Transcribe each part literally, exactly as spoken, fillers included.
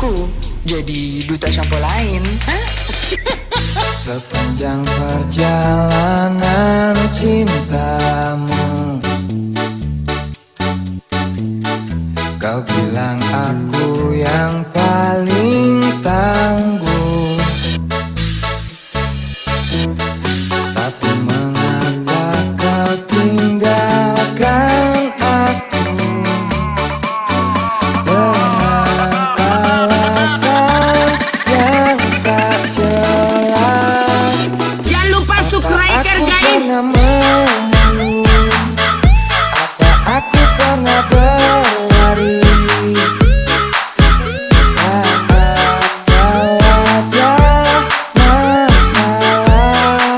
Aku jadi duta shampoo lain. Hah? Sepanjang perjalanan cintamu, kau bilang aku yang paling tangguh. Tapi mengapa kau tinggalkan aku dengan alasan yang tak jelas? Jangan lupa subscribe Aku guys. pernah mengeluh, apa aku pernah berlari saat kau ada masalah?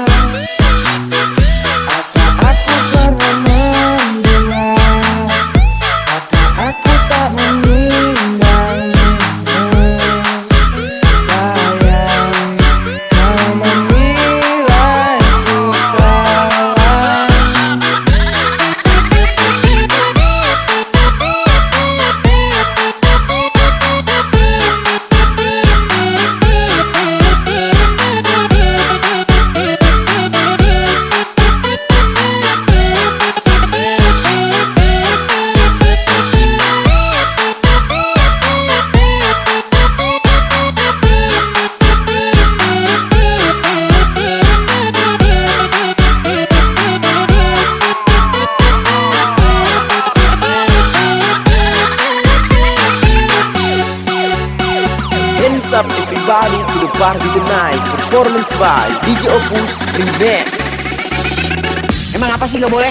Apa aku pernah menduga, apa aku tak meninggalmu? Sayang, kau menilaiku salah. Hands up everybody to the party tonight. Performance by D J Opus Remix. Emang apa sih gak boleh?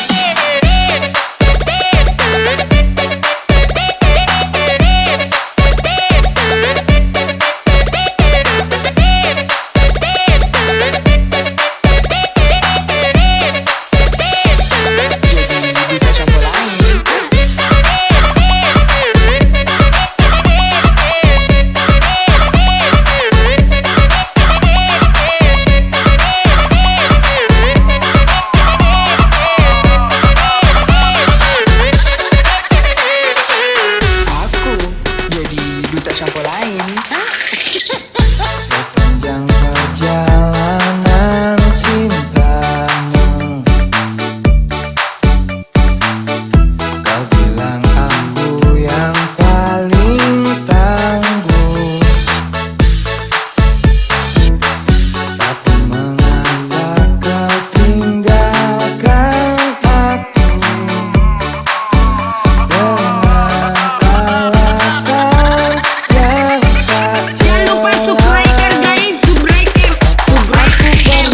Duta shampoo lain. Aku jadi duta shampoo lain. Hah? Sepanjang perjalanan cintamu, kau bilang aku yang paling tangguh. Tapi mengapa kau tinggalkan aku dengan alasan yang tak Jangan lupa jelas? subscribe guys. Subscribe. Subscribe.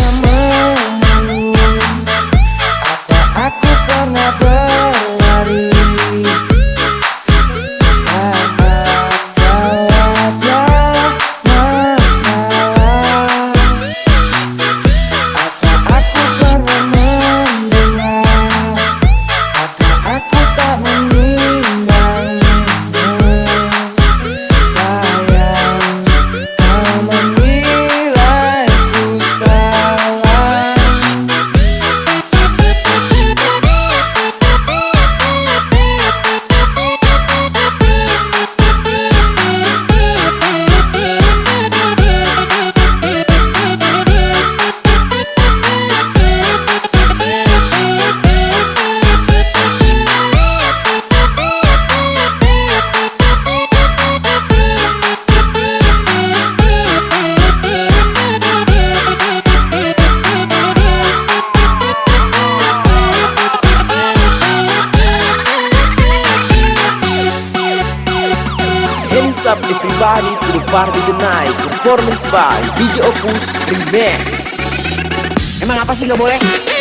Apa aku pernah berlari saat kau ada masalah? Apa aku pernah menduga, apa aku tak meninggalmu? Sayang, kau menilaiku salah. Hands up everybody to the party tonight. Performance by D J Opus Remix. Emang apa sih gak boleh?